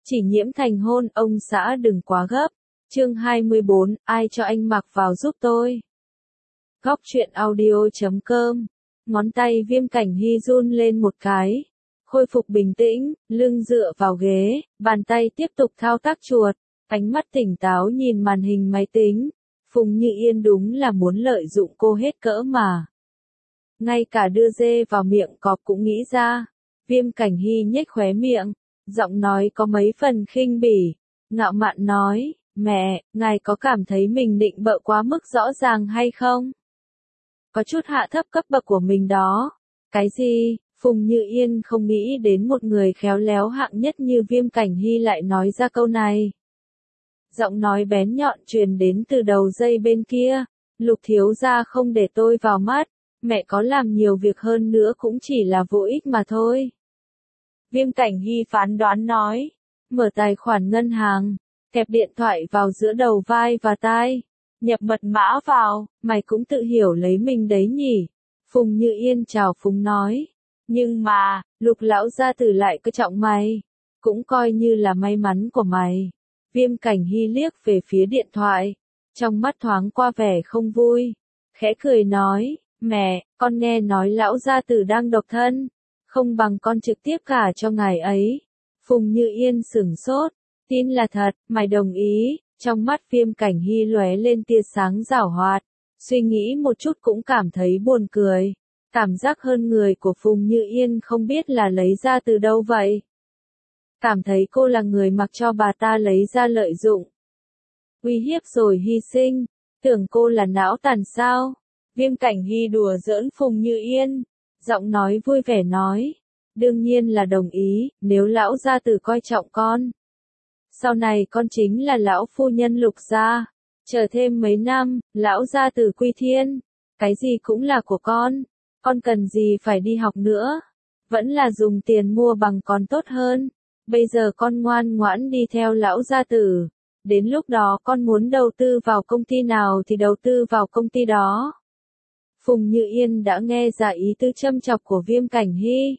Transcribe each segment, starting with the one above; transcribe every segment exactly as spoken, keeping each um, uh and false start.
Chỉ nhiễm thành hôn, ông xã đừng quá gấp. Chương hai mươi bốn, ai cho anh mặc vào giúp tôi. Góc truyện audio chấm com. Ngón tay Viêm Cảnh Hy run lên một cái. Khôi phục bình tĩnh, lưng dựa vào ghế, bàn tay tiếp tục thao tác chuột, ánh mắt tỉnh táo nhìn màn hình máy tính. Phùng Như Yên đúng là muốn lợi dụng cô hết cỡ mà. Ngay cả đưa dê vào miệng cọp cũng nghĩ ra. Viêm Cảnh Hy nhếch khóe miệng, giọng nói có mấy phần khinh bỉ, ngạo mạn nói, mẹ, ngài có cảm thấy mình định bợ quá mức rõ ràng hay không? Có chút hạ thấp cấp bậc của mình đó. Cái gì? Phùng Như Yên không nghĩ đến một người khéo léo hạng nhất như Viêm Cảnh Hy lại nói ra câu này. Giọng nói bén nhọn truyền đến từ đầu dây bên kia, Lục thiếu gia không để tôi vào mắt, mẹ có làm nhiều việc hơn nữa cũng chỉ là vô ích mà thôi. Viêm Cảnh Hy phán đoán nói, mở tài khoản ngân hàng, kẹp điện thoại vào giữa đầu vai và tai, nhập mật mã vào, mày cũng tự hiểu lấy mình đấy nhỉ. Phùng Như Yên chào Phùng nói, nhưng mà, Lục lão gia tử lại coi trọng mày, cũng coi như là may mắn của mày. Viêm Cảnh Hy liếc về phía điện thoại, trong mắt thoáng qua vẻ không vui, khẽ cười nói, mẹ, con nghe nói lão gia tử đang độc thân, không bằng con trực tiếp cả cho ngài ấy. Phùng Như Yên sửng sốt, tin là thật, mày đồng ý. Trong mắt Viêm Cảnh Hy lóe lên tia sáng giảo hoạt, suy nghĩ một chút cũng cảm thấy buồn cười. Cảm giác hơn người của Phùng Như Yên không biết là lấy ra từ đâu vậy. Cảm thấy cô là người mặc cho bà ta lấy ra lợi dụng. Uy hiếp rồi hy sinh, tưởng cô là não tàn sao. Viêm Cảnh Hy đùa giỡn Phùng Như Yên, giọng nói vui vẻ nói, đương nhiên là đồng ý, nếu lão gia tử coi trọng con. Sau này con chính là lão phu nhân Lục gia, chờ thêm mấy năm, lão gia tử quy thiên, cái gì cũng là của con, con cần gì phải đi học nữa, vẫn là dùng tiền mua bằng còn tốt hơn, bây giờ con ngoan ngoãn đi theo lão gia tử, đến lúc đó con muốn đầu tư vào công ty nào thì đầu tư vào công ty đó. Phùng Như Yên đã nghe ra ý tứ châm chọc của Viêm Cảnh Hy.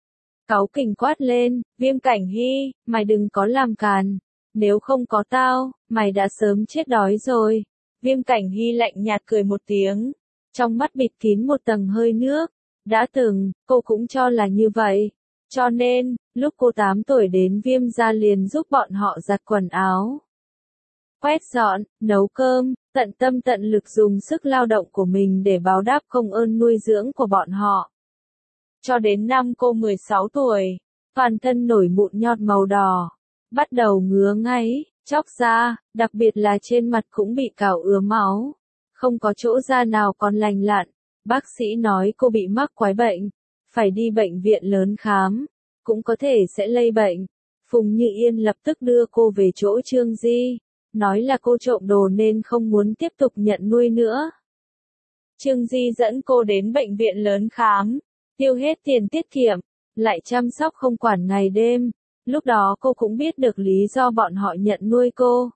Cáu kỉnh quát lên, Viêm Cảnh Hy, mày đừng có làm càn, nếu không có tao, mày đã sớm chết đói rồi. Viêm Cảnh Hy lạnh nhạt cười một tiếng, trong mắt bịt kín một tầng hơi nước, đã từng, cô cũng cho là như vậy, cho nên, lúc cô tám tuổi đến Viêm gia liền giúp bọn họ giặt quần áo, quét dọn, nấu cơm, tận tâm tận lực dùng sức lao động của mình để báo đáp công ơn nuôi dưỡng của bọn họ. Cho đến năm cô mười sáu tuổi, toàn thân nổi mụn nhọt màu đỏ, bắt đầu ngứa ngáy, chóc da, đặc biệt là trên mặt cũng bị cào ứa máu, không có chỗ da nào còn lành lặn. Bác sĩ nói cô bị mắc quái bệnh, phải đi bệnh viện lớn khám, cũng có thể sẽ lây bệnh. Phùng Như Yên lập tức đưa cô về chỗ Trương Di, nói là cô trộm đồ nên không muốn tiếp tục nhận nuôi nữa. Trương Di dẫn cô đến bệnh viện lớn khám, tiêu hết tiền tiết kiệm, lại chăm sóc không quản ngày đêm. Lúc đó cô cũng biết được lý do bọn họ nhận nuôi cô.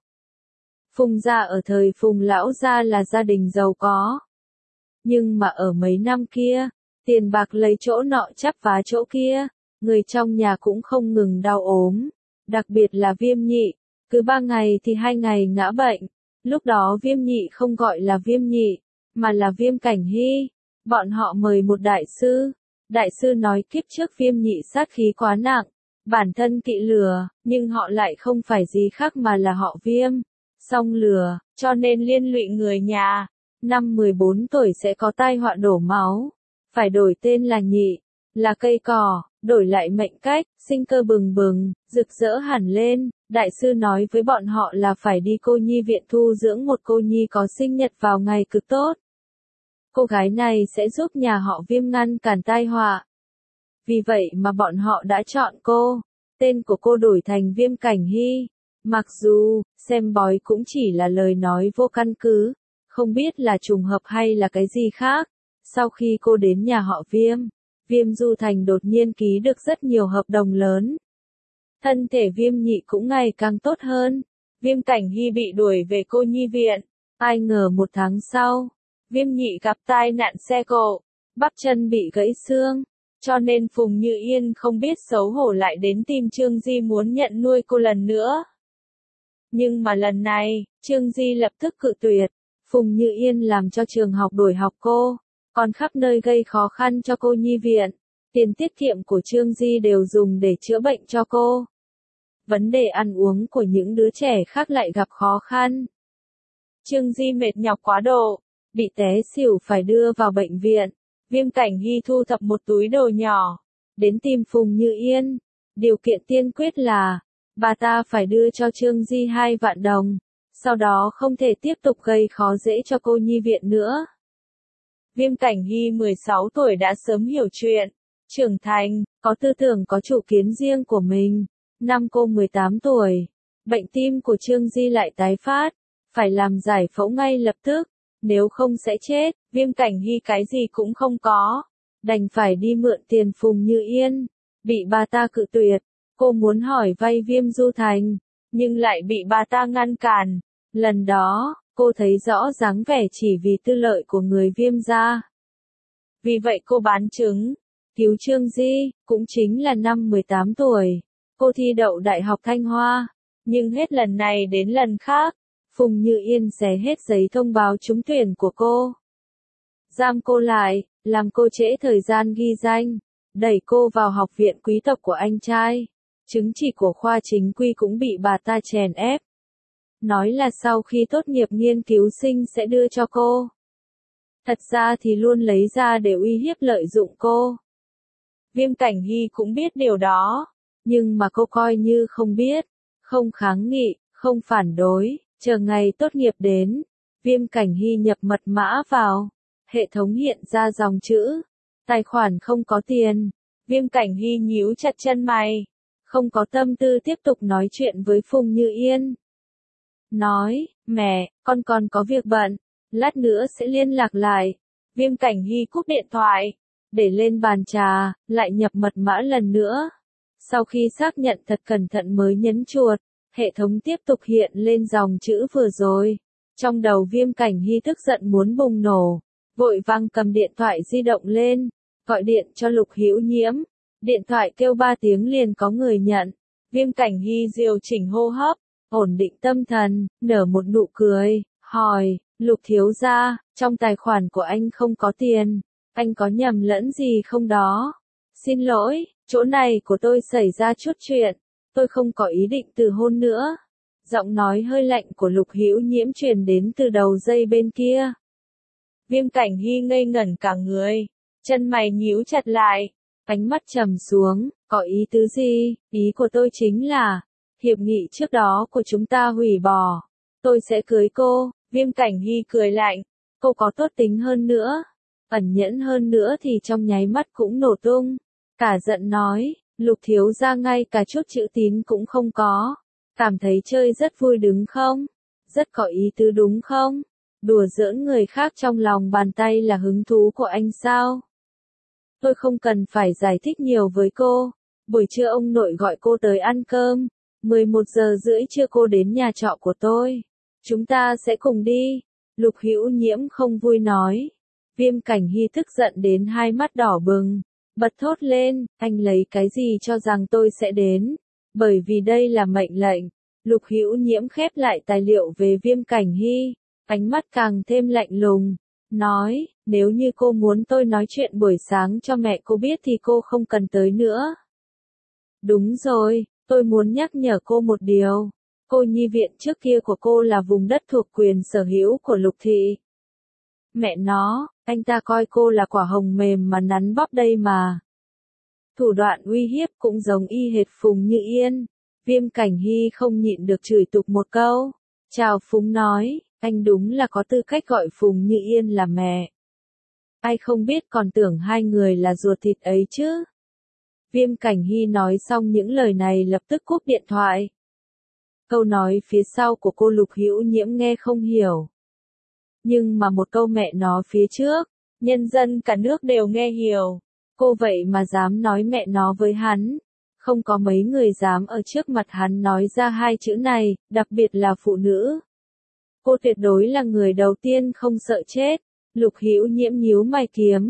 Phùng gia ở thời Phùng lão gia là gia đình giàu có. Nhưng mà ở mấy năm kia, tiền bạc lấy chỗ nọ chắp vá chỗ kia, người trong nhà cũng không ngừng đau ốm, đặc biệt là Viêm Nhị, cứ ba ngày thì hai ngày ngã bệnh. Lúc đó Viêm Nhị không gọi là Viêm Nhị, mà là Viêm Cảnh Hy. Bọn họ mời một đại sư. Đại sư nói kiếp trước Viêm Nhị sát khí quá nặng, bản thân kỵ lừa, nhưng họ lại không phải gì khác mà là họ Viêm, song lừa, cho nên liên lụy người nhà. Năm mười bốn tuổi sẽ có tai họa đổ máu, phải đổi tên là Nhị, là cây cỏ, đổi lại mệnh cách, sinh cơ bừng bừng, rực rỡ hẳn lên. Đại sư nói với bọn họ là phải đi cô nhi viện thu dưỡng một cô nhi có sinh nhật vào ngày cực tốt. Cô gái này sẽ giúp nhà họ Viêm ngăn cản tai họa. Vì vậy mà bọn họ đã chọn cô, tên của cô đổi thành Viêm Cảnh Hy. Mặc dù, xem bói cũng chỉ là lời nói vô căn cứ, không biết là trùng hợp hay là cái gì khác. Sau khi cô đến nhà họ Viêm, Viêm Du Thành đột nhiên ký được rất nhiều hợp đồng lớn. Thân thể Viêm Nhị cũng ngày càng tốt hơn. Viêm Cảnh Hy bị đuổi về cô nhi viện. Ai ngờ một tháng sau, Viêm Nhị gặp tai nạn xe cộ, bắp chân bị gãy xương, cho nên Phùng Như Yên không biết xấu hổ lại đến tìm Trương Di muốn nhận nuôi cô lần nữa. Nhưng mà lần này, Trương Di lập tức cự tuyệt. Phùng Như Yên làm cho trường học đuổi học cô, còn khắp nơi gây khó khăn cho cô nhi viện. Tiền tiết kiệm của Trương Di đều dùng để chữa bệnh cho cô. Vấn đề ăn uống của những đứa trẻ khác lại gặp khó khăn. Trương Di mệt nhọc quá độ, bị té xỉu phải đưa vào bệnh viện. Viêm Cảnh Hy thu thập một túi đồ nhỏ, đến tìm Phùng Như Yên. Điều kiện tiên quyết là, bà ta phải đưa cho Trương Di hai vạn đồng, sau đó không thể tiếp tục gây khó dễ cho cô nhi viện nữa. Viêm Cảnh Hy mười sáu tuổi đã sớm hiểu chuyện, trưởng thành, có tư tưởng có chủ kiến riêng của mình. Năm cô mười tám tuổi, bệnh tim của Trương Di lại tái phát, phải làm giải phẫu ngay lập tức, nếu không sẽ chết. Viêm Cảnh Hy cái gì cũng không có, đành phải đi mượn tiền Phùng Như Yên, bị bà ta cự tuyệt. Cô muốn hỏi vay Viêm Du Thành, nhưng lại bị bà ta ngăn cản. Lần đó, cô thấy rõ dáng vẻ chỉ vì tư lợi của người Viêm gia. Vì vậy cô bán trứng, cứu Trương Di, cũng chính là năm mười tám tuổi. Cô thi đậu Đại học Thanh Hoa, nhưng hết lần này đến lần khác, Phùng Như Yên xé hết giấy thông báo trúng tuyển của cô. Giam cô lại, làm cô trễ thời gian ghi danh, đẩy cô vào học viện quý tộc của anh trai. Chứng chỉ của khoa chính quy cũng bị bà ta chèn ép. Nói là sau khi tốt nghiệp nghiên cứu sinh sẽ đưa cho cô. Thật ra thì luôn lấy ra để uy hiếp lợi dụng cô. Viêm Cảnh Hy cũng biết điều đó, nhưng mà cô coi như không biết, không kháng nghị, không phản đối, chờ ngày tốt nghiệp đến. Viêm Cảnh Hy nhập mật mã vào, hệ thống hiện ra dòng chữ, tài khoản không có tiền. Viêm Cảnh Hy nhíu chặt chân mày, không có tâm tư tiếp tục nói chuyện với Phùng Như Yên. Nói, mẹ, con còn có việc bận, lát nữa sẽ liên lạc lại. Viêm Cảnh Hy cúp điện thoại, để lên bàn trà, lại nhập mật mã lần nữa. Sau khi xác nhận thật cẩn thận mới nhấn chuột, hệ thống tiếp tục hiện lên dòng chữ vừa rồi. Trong đầu Viêm Cảnh Hy tức giận muốn bùng nổ, vội vàng cầm điện thoại di động lên, gọi điện cho Lục Hữu Nhiễm. Điện thoại kêu ba tiếng liền có người nhận. Viêm Cảnh Hy điều chỉnh hô hấp, ổn định tâm thần, nở một nụ cười, hỏi, Lục thiếu gia, trong tài khoản của anh không có tiền, anh có nhầm lẫn gì không đó? Xin lỗi, chỗ này của tôi xảy ra chút chuyện, tôi không có ý định từ hôn nữa. Giọng nói hơi lạnh của Lục Hữu Nhiễm truyền đến từ đầu dây bên kia. Viêm Cảnh Hy ngây ngẩn cả người, chân mày nhíu chặt lại, ánh mắt trầm xuống, có ý tứ gì? Ý của tôi chính là, hiệp nghị trước đó của chúng ta hủy bỏ, tôi sẽ cưới cô. Viêm Cảnh Hy cười lạnh, cô có tốt tính hơn nữa, ẩn nhẫn hơn nữa thì trong nháy mắt cũng nổ tung. Cả giận nói, Lục thiếu gia ngay cả chút chữ tín cũng không có, cảm thấy chơi rất vui đúng không? Rất có ý tứ đúng không? Đùa giỡn người khác trong lòng bàn tay là hứng thú của anh sao? Tôi không cần phải giải thích nhiều với cô. Buổi trưa ông nội gọi cô tới ăn cơm, mười một giờ rưỡi trưa cô đến nhà trọ của tôi. Chúng ta sẽ cùng đi. Lục Hữu Nhiễm không vui nói. Viêm Cảnh Hy tức giận đến hai mắt đỏ bừng, bật thốt lên, anh lấy cái gì cho rằng tôi sẽ đến? Bởi vì đây là mệnh lệnh. Lục Hữu Nhiễm khép lại tài liệu về Viêm Cảnh Hy, ánh mắt càng thêm lạnh lùng, nói, nếu như cô muốn tôi nói chuyện buổi sáng cho mẹ cô biết thì cô không cần tới nữa. Đúng rồi, tôi muốn nhắc nhở cô một điều. Cô nhi viện trước kia của cô là vùng đất thuộc quyền sở hữu của Lục thị. Mẹ nó, anh ta coi cô là quả hồng mềm mà nắn bóp đây mà. Thủ đoạn uy hiếp cũng giống y hệt Phùng Như Yên. Viêm Cảnh Hy không nhịn được chửi tục một câu. Chào Phùng nói, anh đúng là có tư cách gọi Phùng Như Yên là mẹ. Ai không biết còn tưởng hai người là ruột thịt ấy chứ. Viêm Cảnh Hy nói xong những lời này lập tức cúp điện thoại. Câu nói phía sau của cô Lục Hữu Nhiễm nghe không hiểu. Nhưng mà một câu mẹ nó phía trước, nhân dân cả nước đều nghe hiểu. Cô vậy mà dám nói mẹ nó với hắn. Không có mấy người dám ở trước mặt hắn nói ra hai chữ này, đặc biệt là phụ nữ. Cô tuyệt đối là người đầu tiên không sợ chết. Lục Hữu Nhiễm nhíu mày kiếm.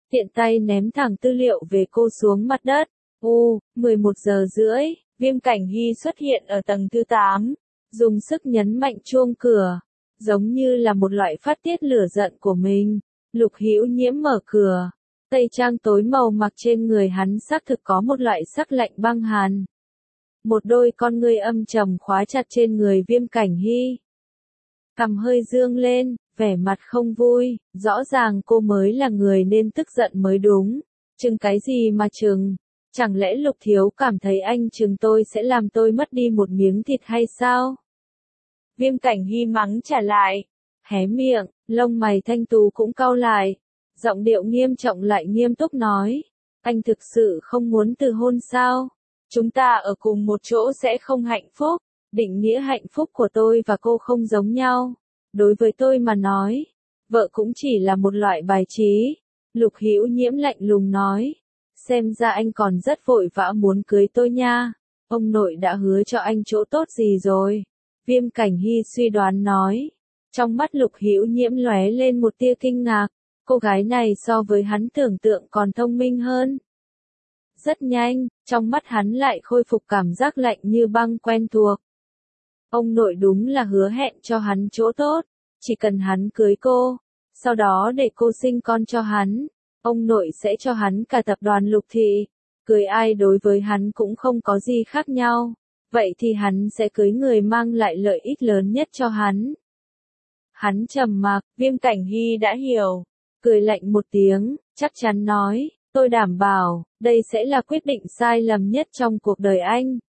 tiện tay ném thẳng tư liệu về cô xuống mặt đất. U, mười một giờ rưỡi, Viêm Cảnh Hy xuất hiện ở tầng thứ tám, dùng sức nhấn mạnh chuông cửa, giống như là một loại phát tiết lửa giận của mình. Lục Hữu Nhiễm mở cửa, tây trang tối màu mặc trên người hắn xác thực có một loại sắc lạnh băng hàn. Một đôi con ngươi âm trầm khóa chặt trên người Viêm Cảnh Hy. Cằm hơi dương lên, vẻ mặt không vui, rõ ràng cô mới là người nên tức giận mới đúng. Chừng cái gì mà chừng? Chẳng lẽ Lục Thiếu cảm thấy anh chừng tôi sẽ làm tôi mất đi một miếng thịt hay sao? Viêm Cảnh Hy mắng trả lại, hé miệng, lông mày thanh tú cũng cau lại, giọng điệu nghiêm trọng lại nghiêm túc nói, anh thực sự không muốn từ hôn sao? Chúng ta ở cùng một chỗ sẽ không hạnh phúc, định nghĩa hạnh phúc của tôi và cô không giống nhau. Đối với tôi mà nói, vợ cũng chỉ là một loại bài trí. Lục Hữu Nhiễm lạnh lùng nói, xem ra anh còn rất vội vã muốn cưới tôi nha. Ông nội đã hứa cho anh chỗ tốt gì rồi? Viêm Cảnh Hy suy đoán nói. Trong mắt Lục Hữu Nhiễm lóe lên một tia kinh ngạc, cô gái này so với hắn tưởng tượng còn thông minh hơn. Rất nhanh, trong mắt hắn lại khôi phục cảm giác lạnh như băng quen thuộc. Ông nội đúng là hứa hẹn cho hắn chỗ tốt, chỉ cần hắn cưới cô, sau đó để cô sinh con cho hắn, ông nội sẽ cho hắn cả tập đoàn Lục thị, cưới ai đối với hắn cũng không có gì khác nhau, vậy thì hắn sẽ cưới người mang lại lợi ích lớn nhất cho hắn. Hắn trầm mặc, Viêm Cảnh Hy đã hiểu, cười lạnh một tiếng, chắc chắn nói, tôi đảm bảo, đây sẽ là quyết định sai lầm nhất trong cuộc đời anh.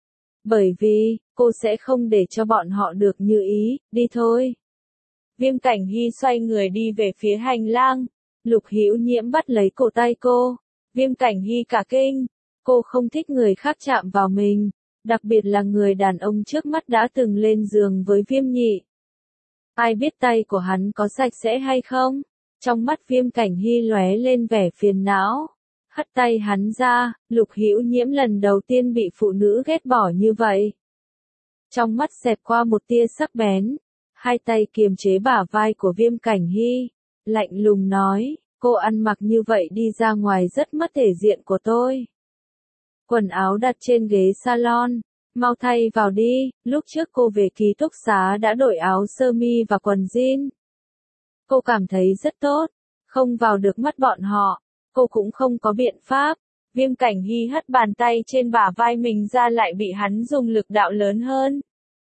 Bởi vì, cô sẽ không để cho bọn họ được như ý, đi thôi. Viêm Cảnh Hy xoay người đi về phía hành lang, Lục Hữu Nhiễm bắt lấy cổ tay cô. Viêm Cảnh Hy cả kinh, cô không thích người khác chạm vào mình, đặc biệt là người đàn ông trước mắt đã từng lên giường với Viêm Nhị. Ai biết tay của hắn có sạch sẽ hay không? Trong mắt Viêm Cảnh Hy lóe lên vẻ phiền não. Hất tay hắn ra, Lục Hữu Nhiễm lần đầu tiên bị phụ nữ ghét bỏ như vậy. Trong mắt xẹt qua một tia sắc bén, hai tay kiềm chế bả vai của Viêm Cảnh Hy, lạnh lùng nói, cô ăn mặc như vậy đi ra ngoài rất mất thể diện của tôi. Quần áo đặt trên ghế salon, mau thay vào đi, lúc trước cô về ký túc xá đã đổi áo sơ mi và quần jean. Cô cảm thấy rất tốt, không vào được mắt bọn họ, cô cũng không có biện pháp. Viêm Cảnh Hy hất bàn tay trên bả vai mình ra lại bị hắn dùng lực đạo lớn hơn,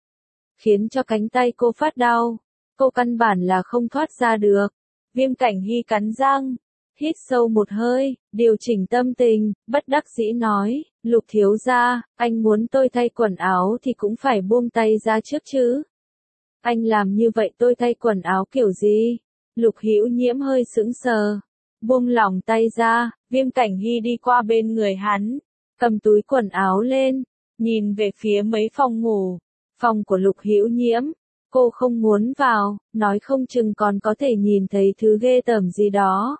khiến cho cánh tay cô phát đau. Cô căn bản là không thoát ra được. Viêm Cảnh Hy cắn răng, hít sâu một hơi, điều chỉnh tâm tình, bất đắc dĩ nói, Lục thiếu gia, anh muốn tôi thay quần áo thì cũng phải buông tay ra trước chứ. Anh làm như vậy tôi thay quần áo kiểu gì? Lục Hữu Nhiễm hơi sững sờ, buông lỏng tay ra. Viêm Cảnh Hy đi qua bên người hắn, cầm túi quần áo lên, nhìn về phía mấy phòng ngủ. Phòng của Lục Hữu Nhiễm, cô không muốn vào, nói không chừng còn có thể nhìn thấy thứ ghê tởm gì đó.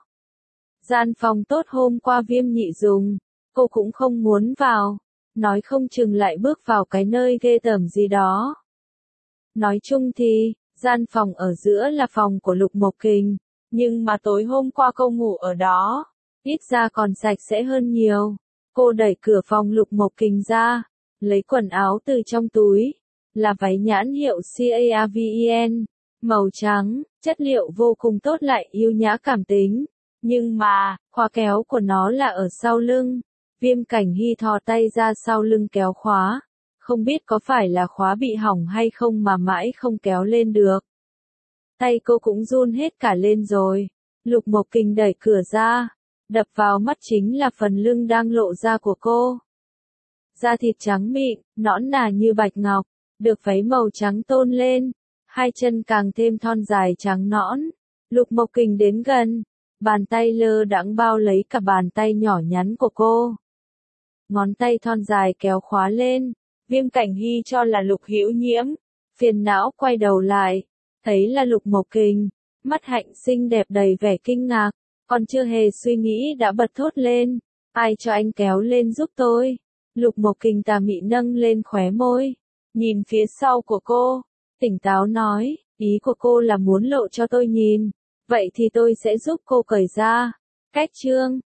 Gian phòng tốt hôm qua Viêm Nhị dùng, cô cũng không muốn vào, nói không chừng lại bước vào cái nơi ghê tởm gì đó. Nói chung thì, gian phòng ở giữa là phòng của Lục Mộc Kình, nhưng mà tối hôm qua cô ngủ ở đó, ít ra còn sạch sẽ hơn nhiều. Cô đẩy cửa phòng Lục Mộc Kình ra, lấy quần áo từ trong túi, là váy nhãn hiệu Caven, màu trắng, chất liệu vô cùng tốt lại yêu nhã cảm tính. Nhưng mà, khóa kéo của nó là ở sau lưng. Viêm Cảnh Hy thò tay ra sau lưng kéo khóa. Không biết có phải là khóa bị hỏng hay không mà mãi không kéo lên được. Tay cô cũng run hết cả lên rồi. Lục Mộc Kình đẩy cửa ra. Đập vào mắt chính là phần lưng đang lộ ra của cô. Da thịt trắng mịn, nõn nà như bạch ngọc, được váy màu trắng tôn lên. Hai chân càng thêm thon dài trắng nõn. Lục Mộc Kình đến gần. Bàn tay lơ đãng bao lấy cả bàn tay nhỏ nhắn của cô. Ngón tay thon dài kéo khóa lên. Viêm Cảnh Hy cho là Lục Hữu Nhiễm. Phiền não quay đầu lại. Thấy là Lục Mộc Kình. Mắt hạnh xinh đẹp đầy vẻ kinh ngạc. Còn chưa hề suy nghĩ đã bật thốt lên. Ai cho anh kéo lên giúp tôi? Lục Mộc Kình tà mị nâng lên khóe môi. Nhìn phía sau của cô. Tỉnh táo nói. Ý của cô là muốn lộ cho tôi nhìn. Vậy thì tôi sẽ giúp cô cởi ra. Cách chương